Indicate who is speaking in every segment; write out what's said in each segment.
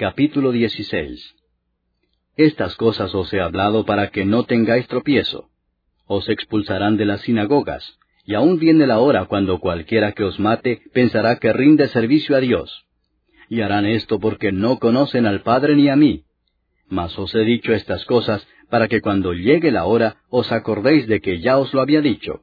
Speaker 1: Capítulo 16. Estas cosas os he hablado para que no tengáis tropiezo. Os expulsarán de las sinagogas, y aún viene la hora cuando cualquiera que os mate pensará que rinde servicio a Dios. Y harán esto porque no conocen al Padre ni a mí. Mas os he dicho estas cosas para que cuando llegue la hora os acordéis de que ya os lo había dicho.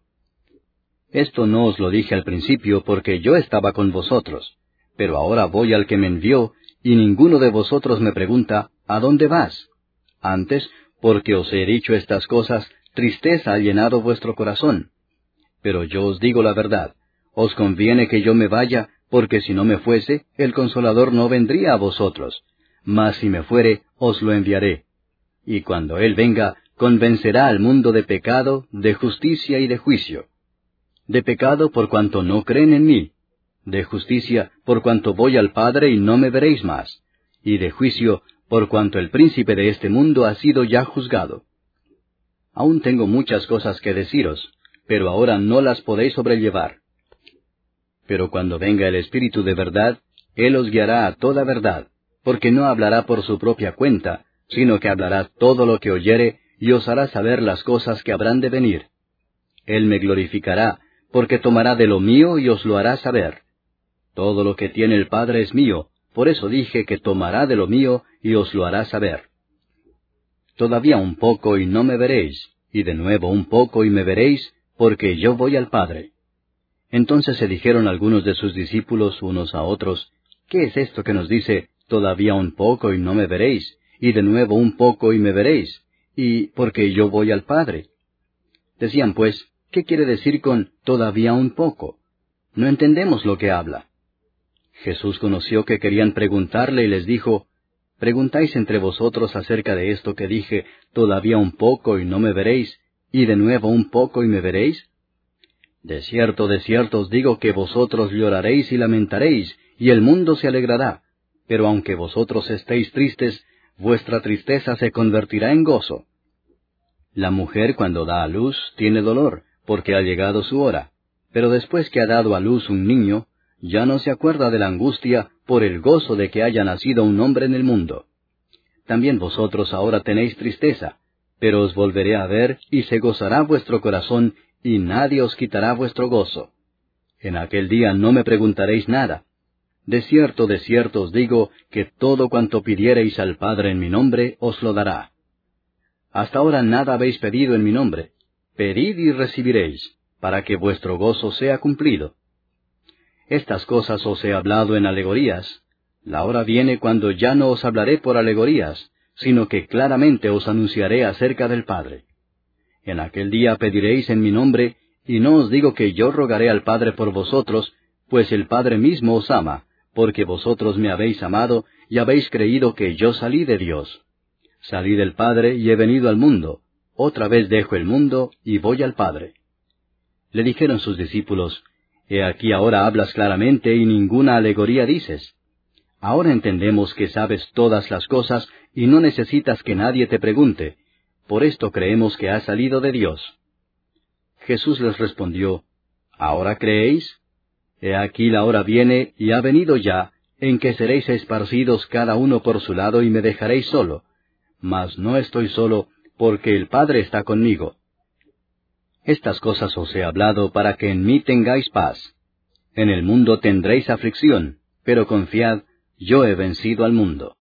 Speaker 1: Esto no os lo dije al principio porque yo estaba con vosotros, pero ahora voy al que me envió, y ninguno de vosotros me pregunta, ¿a dónde vas? Antes, porque os he dicho estas cosas, tristeza ha llenado vuestro corazón. Pero yo os digo la verdad, os conviene que yo me vaya, porque si no me fuese, el Consolador no vendría a vosotros, mas si me fuere, os lo enviaré. Y cuando Él venga, convencerá al mundo de pecado, de justicia y de juicio. De pecado por cuanto no creen en mí, de justicia por cuanto voy al Padre y no me veréis más, y de juicio por cuanto el príncipe de este mundo ha sido ya juzgado. Aún tengo muchas cosas que deciros, pero ahora no las podéis sobrellevar. Pero cuando venga el Espíritu de verdad, Él os guiará a toda verdad, porque no hablará por su propia cuenta, sino que hablará todo lo que oyere, y os hará saber las cosas que habrán de venir. Él me glorificará, porque tomará de lo mío y os lo hará saber. Todo lo que tiene el Padre es mío, por eso dije que tomará de lo mío y os lo hará saber. Todavía un poco y no me veréis, y de nuevo un poco y me veréis, porque yo voy al Padre. Entonces se dijeron algunos de sus discípulos unos a otros, ¿qué es esto que nos dice, todavía un poco y no me veréis, y de nuevo un poco y me veréis, y porque yo voy al Padre? Decían pues, ¿qué quiere decir con todavía un poco? No entendemos lo que habla. Jesús conoció que querían preguntarle y les dijo, ¿preguntáis entre vosotros acerca de esto que dije, todavía un poco y no me veréis, y de nuevo un poco y me veréis? De cierto os digo que vosotros lloraréis y lamentaréis, y el mundo se alegrará, pero aunque vosotros estéis tristes, vuestra tristeza se convertirá en gozo. La mujer cuando da a luz tiene dolor, porque ha llegado su hora, pero después que ha dado a luz un niño, ya no se acuerda de la angustia por el gozo de que haya nacido un hombre en el mundo. También vosotros ahora tenéis tristeza, pero os volveré a ver y se gozará vuestro corazón, y nadie os quitará vuestro gozo. En aquel día no me preguntaréis nada. De cierto os digo que todo cuanto pidiereis al Padre en mi nombre os lo dará. Hasta ahora nada habéis pedido en mi nombre. Pedid y recibiréis, para que vuestro gozo sea cumplido. Estas cosas os he hablado en alegorías. La hora viene cuando ya no os hablaré por alegorías, sino que claramente os anunciaré acerca del Padre. En aquel día pediréis en mi nombre, y no os digo que yo rogaré al Padre por vosotros, pues el Padre mismo os ama, porque vosotros me habéis amado y habéis creído que yo salí de Dios. Salí del Padre y he venido al mundo. Otra vez dejo el mundo y voy al Padre. Le dijeron sus discípulos, He aquí ahora hablas claramente y ninguna alegoría dices. Ahora entendemos que sabes todas las cosas y no necesitas que nadie te pregunte. Por esto creemos que has salido de Dios. Jesús les respondió, ¿ahora creéis? He aquí la hora viene y ha venido ya, en que seréis esparcidos cada uno por su lado y me dejaréis solo. Mas no estoy solo, porque el Padre está conmigo. Estas cosas os he hablado para que en mí tengáis paz. En el mundo tendréis aflicción, pero confiad, yo he vencido al mundo.